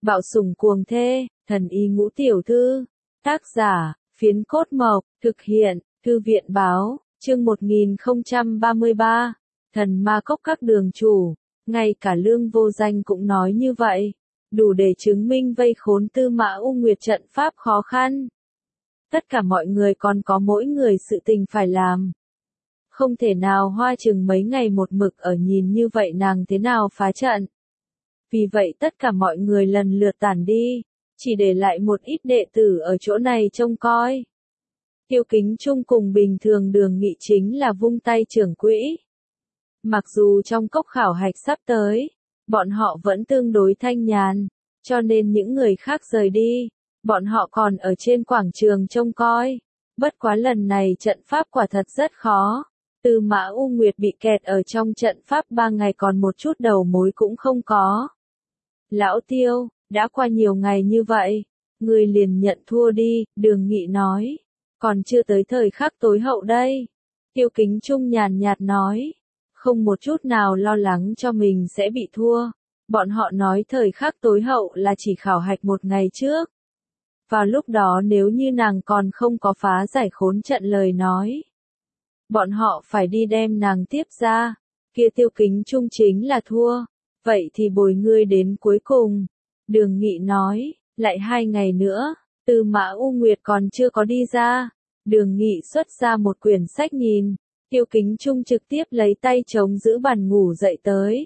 Bạo sủng cuồng thê, thần y ngũ tiểu thư. Tác giả, Phiến Cốt Mộc, thực hiện, Thư viện báo, chương 1033, thần ma cốc các đường chủ. Ngay cả Lương Vô Danh cũng nói như vậy, đủ để chứng minh vây khốn Tư Mã U Nguyệt trận pháp khó khăn. Tất cả mọi người còn có mỗi người sự tình phải làm. Không thể nào hoa chừng mấy ngày một mực ở nhìn như vậy nàng thế nào phá trận. Vì vậy tất cả mọi người lần lượt tản đi, chỉ để lại một ít đệ tử ở chỗ này trông coi. Tiêu Kính Trung cùng bình thường Đường Nghị chính là vung tay trưởng quỹ. Mặc dù trong cốc khảo hạch sắp tới, bọn họ vẫn tương đối thanh nhàn, cho nên những người khác rời đi, bọn họ còn ở trên quảng trường trông coi. Bất quá lần này trận pháp quả thật rất khó. Tư Mã U Nguyệt bị kẹt ở trong trận pháp 3 ngày còn một chút đầu mối cũng không có. Lão Tiêu, đã qua nhiều ngày như vậy, ngươi liền nhận thua đi, Đường Nghị nói. Còn chưa tới thời khắc tối hậu đây. Tiêu Kính Trung nhàn nhạt nói. Không một chút nào lo lắng cho mình sẽ bị thua. Bọn họ nói thời khắc tối hậu là chỉ khảo hạch một ngày trước. Vào lúc đó nếu như nàng còn không có phá giải khốn trận lời nói, bọn họ phải đi đem nàng tiếp ra. Kia Tiêu Kính Trung chính là thua. Vậy thì bồi ngươi đến cuối cùng. Đường Nghị nói, lại 2 ngày nữa, Tư Mã U Nguyệt còn chưa có đi ra. Đường Nghị xuất ra một quyển sách nhìn. Tiêu Kính Trung trực tiếp lấy tay chống giữ bàn ngủ dậy tới.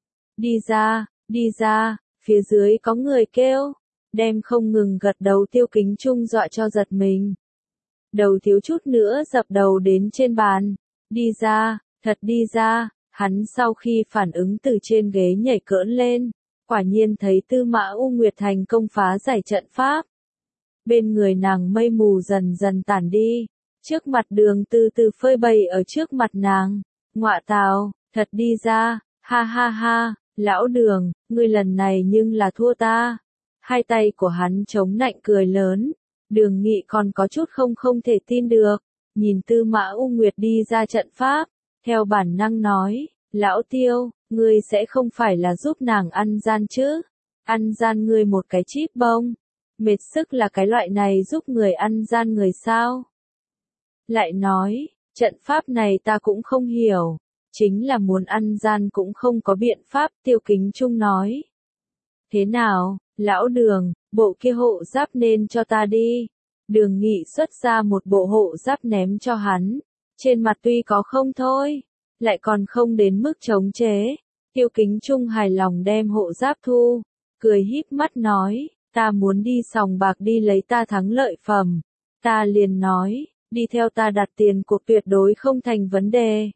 Đi ra, phía dưới có người kêu. Đem không ngừng gật đầu Tiêu Kính Trung dọa cho giật mình. Đầu thiếu chút nữa dập đầu đến trên bàn. Đi ra, thật đi ra. Hắn sau khi phản ứng từ trên ghế nhảy cỡn lên, quả nhiên thấy Tư Mã U Nguyệt thành công phá giải trận pháp. Bên người nàng mây mù dần dần tản đi, trước mặt Đường từ từ phơi bày ở trước mặt nàng. Ngọa tào, thật đi ra, ha ha ha, lão Đường, ngươi lần này nhưng là thua ta. Hai tay của hắn chống nạnh cười lớn. Đường Nghị còn có chút không thể tin được, nhìn Tư Mã U Nguyệt đi ra trận pháp. Theo bản năng nói, lão Tiêu, ngươi sẽ không phải là giúp nàng ăn gian chứ? Ăn gian ngươi một cái chíp bông. Mệt sức là cái loại này giúp người ăn gian người sao? Lại nói, trận pháp này ta cũng không hiểu. Chính là muốn ăn gian cũng không có biện pháp, Tiêu Kính Trung nói. Thế nào, lão Đường, bộ kia hộ giáp nên cho ta đi. Đường Nghị xuất ra một bộ hộ giáp ném cho hắn. Trên mặt tuy có không thôi, lại còn không đến mức chống chế. Tiêu Kính Trung hài lòng đem hộ giáp thu, cười híp mắt nói, ta muốn đi sòng bạc đi lấy ta thắng lợi phẩm. Ta liền nói, đi theo ta đặt tiền cuộc tuyệt đối không thành vấn đề.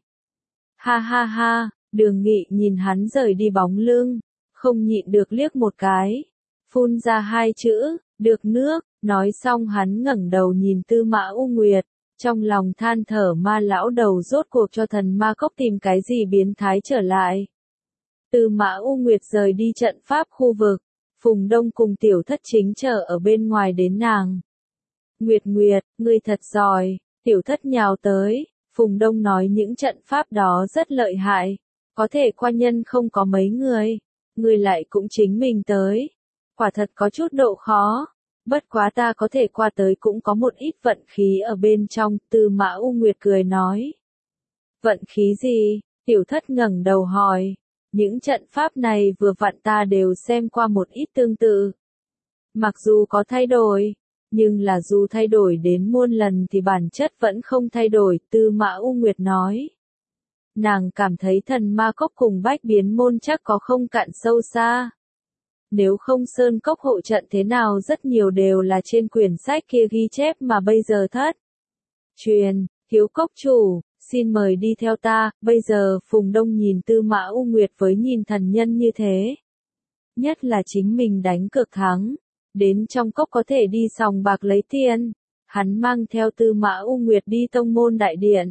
Ha ha ha, Đường Nghị nhìn hắn rời đi bóng lưng, không nhịn được liếc một cái, phun ra 2 chữ, được nước, nói xong hắn ngẩng đầu nhìn Tư Mã U Nguyệt. Trong lòng than thở ma lão đầu rốt cuộc cho thần ma cốc tìm cái gì biến thái trở lại. Tư Mã U Nguyệt rời đi trận pháp khu vực, Phùng Đông cùng tiểu thất chính chờ ở bên ngoài đến nàng. Nguyệt, ngươi thật giỏi, tiểu thất nhào tới, Phùng Đông nói những trận pháp đó rất lợi hại, có thể qua nhân không có mấy người, ngươi lại cũng chính mình tới, quả thật có chút độ khó. Bất quá ta có thể qua tới cũng có một ít vận khí ở bên trong, Tư Mã U Nguyệt cười nói. Vận khí gì? Tiểu thất ngẩng đầu hỏi. Những trận pháp này vừa vặn ta đều xem qua một ít tương tự. Mặc dù có thay đổi, nhưng là dù thay đổi đến muôn lần thì bản chất vẫn không thay đổi, Tư Mã U Nguyệt nói. Nàng cảm thấy thần ma cốc cùng bách biến môn chắc có không cạn sâu xa. Nếu không sơn cốc hộ trận thế nào rất nhiều đều là trên quyển sách kia ghi chép mà bây giờ thất. Truyền, thiếu cốc chủ, xin mời đi theo ta, bây giờ Phùng Đông nhìn Tư Mã U Nguyệt với nhìn thần nhân như thế. Nhất là chính mình đánh cược thắng, đến trong cốc có thể đi sòng bạc lấy tiền, hắn mang theo Tư Mã U Nguyệt đi tông môn đại điện.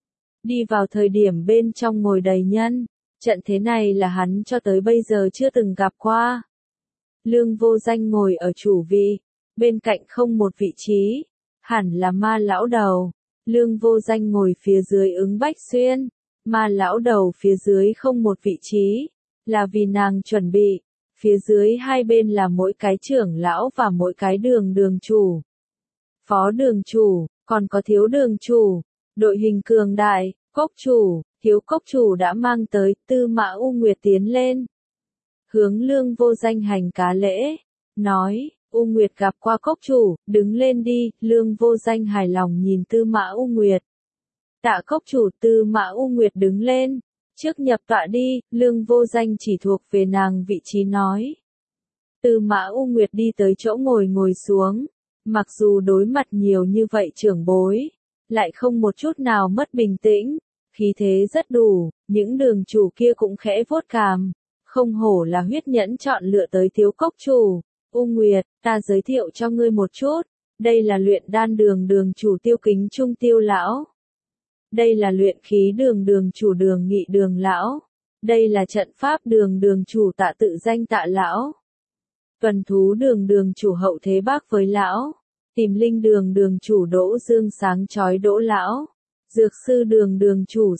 Đi vào thời điểm bên trong ngồi đầy nhân, trận thế này là hắn cho tới bây giờ chưa từng gặp qua. Lương Vô Danh ngồi ở chủ vị, bên cạnh không một vị trí, hẳn là ma lão đầu. Lương Vô Danh ngồi phía dưới ứng Bách Xuyên, ma lão đầu phía dưới không một vị trí, là vì nàng chuẩn bị. Phía dưới hai bên là mỗi cái trưởng lão và mỗi cái đường chủ. Phó đường chủ, còn có thiếu đường chủ. Đội hình cường đại, cốc chủ, thiếu cốc chủ đã mang tới, Tư Mã U Nguyệt tiến lên. Hướng Lương Vô Danh hành cá lễ, nói, U Nguyệt gặp qua cốc chủ, đứng lên đi. Lương Vô Danh hài lòng nhìn Tư Mã U Nguyệt. Tạ cốc chủ. Tư Mã U Nguyệt đứng lên. Trước nhập tọa đi. Lương Vô Danh chỉ thuộc về nàng vị trí nói. Tư Mã U Nguyệt đi tới chỗ ngồi xuống. Mặc dù đối mặt nhiều như vậy trưởng bối, lại không một chút nào mất bình tĩnh, khí thế rất đủ, những đường chủ kia cũng khẽ vuốt cằm, không hổ là huyết nhẫn chọn lựa tới thiếu cốc chủ. U Nguyệt, ta giới thiệu cho ngươi một chút, đây là luyện đan đường chủ Tiêu Kính Trung Tiêu lão. Đây là luyện khí đường chủ Đường Nghị Đường lão. Đây là trận pháp đường chủ Tạ Tự Danh Tạ lão. Tuần thú đường chủ Hậu Thế Bác với lão. Tìm linh đường chủ Đỗ Dương Sáng Chói Đỗ lão. Dược sư đường chủ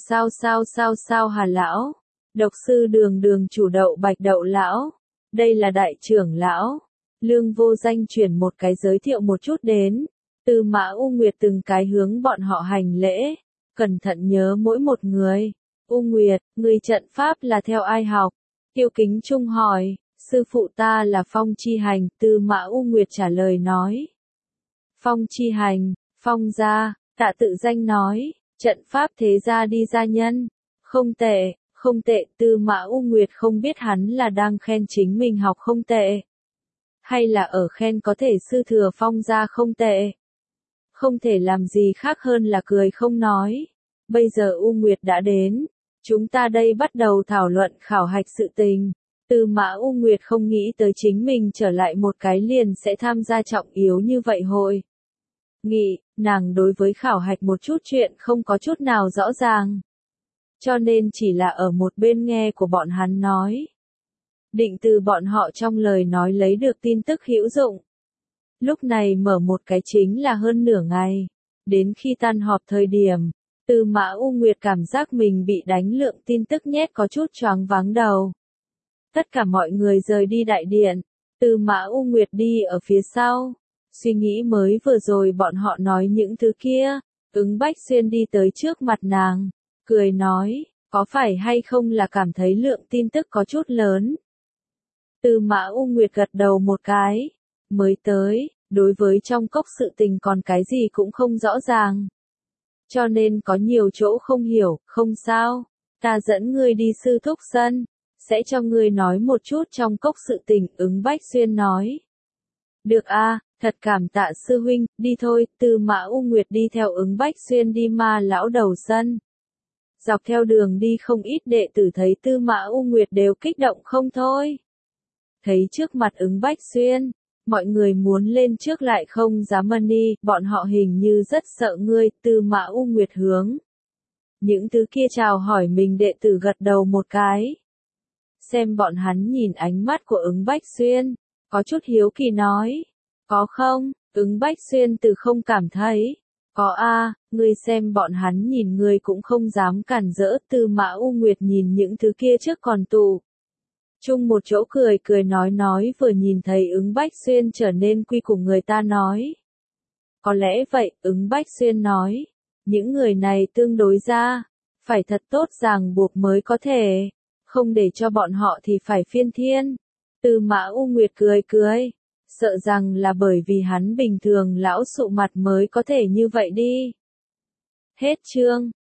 sao Hà lão. Độc sư đường chủ Đậu Bạch Đậu lão. Đây là đại trưởng lão. Lương Vô Danh chuyển một cái giới thiệu một chút đến. Tư Mã U Nguyệt từng cái hướng bọn họ hành lễ, cẩn thận nhớ mỗi một người. U Nguyệt, người trận pháp là theo ai học? Tiêu Kính Trung hỏi. Sư phụ ta là Phong Chi Hành. Tư Mã U Nguyệt trả lời nói. Phong Chi Hành, Phong gia. Tạ Tự Danh nói. Trận pháp thế gia đi gia nhân. Không tệ, không tệ. Tư Mã U Nguyệt không biết hắn là đang khen chính mình học không tệ, hay là ở khen có thể sư thừa Phong gia không tệ. Không thể làm gì khác hơn là cười không nói. Bây giờ U Nguyệt đã đến, chúng ta đây bắt đầu thảo luận khảo hạch sự tình. Tư Mã U Nguyệt không nghĩ tới chính mình trở lại một cái liền sẽ tham gia trọng yếu như vậy hội nghị, nàng đối với khảo hạch một chút chuyện không có chút nào rõ ràng. Cho nên chỉ là ở một bên nghe của bọn hắn nói. Định từ bọn họ trong lời nói lấy được tin tức hữu dụng. Lúc này mở một cái chính là hơn nửa ngày. Đến khi tan họp thời điểm, Tư Mã U Nguyệt cảm giác mình bị đánh lượng tin tức nhét có chút choáng váng đầu. Tất cả mọi người rời đi đại điện. Tư Mã U Nguyệt đi ở phía sau. Suy nghĩ mới vừa rồi bọn họ nói những thứ kia. Ứng Bách Xuyên đi tới trước mặt nàng, cười nói, có phải hay không là cảm thấy lượng tin tức có chút lớn. Tư Mã U Nguyệt gật đầu một cái. Mới tới, đối với trong cốc sự tình còn cái gì cũng không rõ ràng. Cho nên có nhiều chỗ không hiểu, không sao. Ta dẫn ngươi đi sư thúc sân, sẽ cho ngươi nói một chút trong cốc sự tình. Ứng Bách Xuyên nói. Được a, thật cảm tạ sư huynh, đi thôi. Tư Mã U Nguyệt đi theo Ứng Bách Xuyên đi Ma lão đầu sân. Dọc theo đường đi không ít đệ tử thấy Tư Mã U Nguyệt đều kích động không thôi. Thấy trước mặt Ứng Bách Xuyên, mọi người muốn lên trước lại không dám đi, bọn họ hình như rất sợ ngươi. Tư Mã U Nguyệt hướng những thứ kia chào hỏi mình đệ tử gật đầu một cái. Xem bọn hắn nhìn ánh mắt của Ứng Bách Xuyên, có chút hiếu kỳ nói. Có không? Ứng Bách Xuyên từ không cảm thấy. Có a, ngươi xem bọn hắn nhìn ngươi cũng không dám cản rỡ. Tư Mã U Nguyệt nhìn những thứ kia trước còn tụ chung một chỗ cười nói vừa nhìn thấy Ứng Bách Xuyên trở nên quy củ người ta nói. Có lẽ vậy, Ứng Bách Xuyên nói. Những người này tương đối ra, phải thật tốt ràng buộc mới có thể, không để cho bọn họ thì phải phiên thiên. Tư Mã U Nguyệt cười, sợ rằng là bởi vì hắn bình thường lão sụ mặt mới có thể như vậy đi. Hết chương.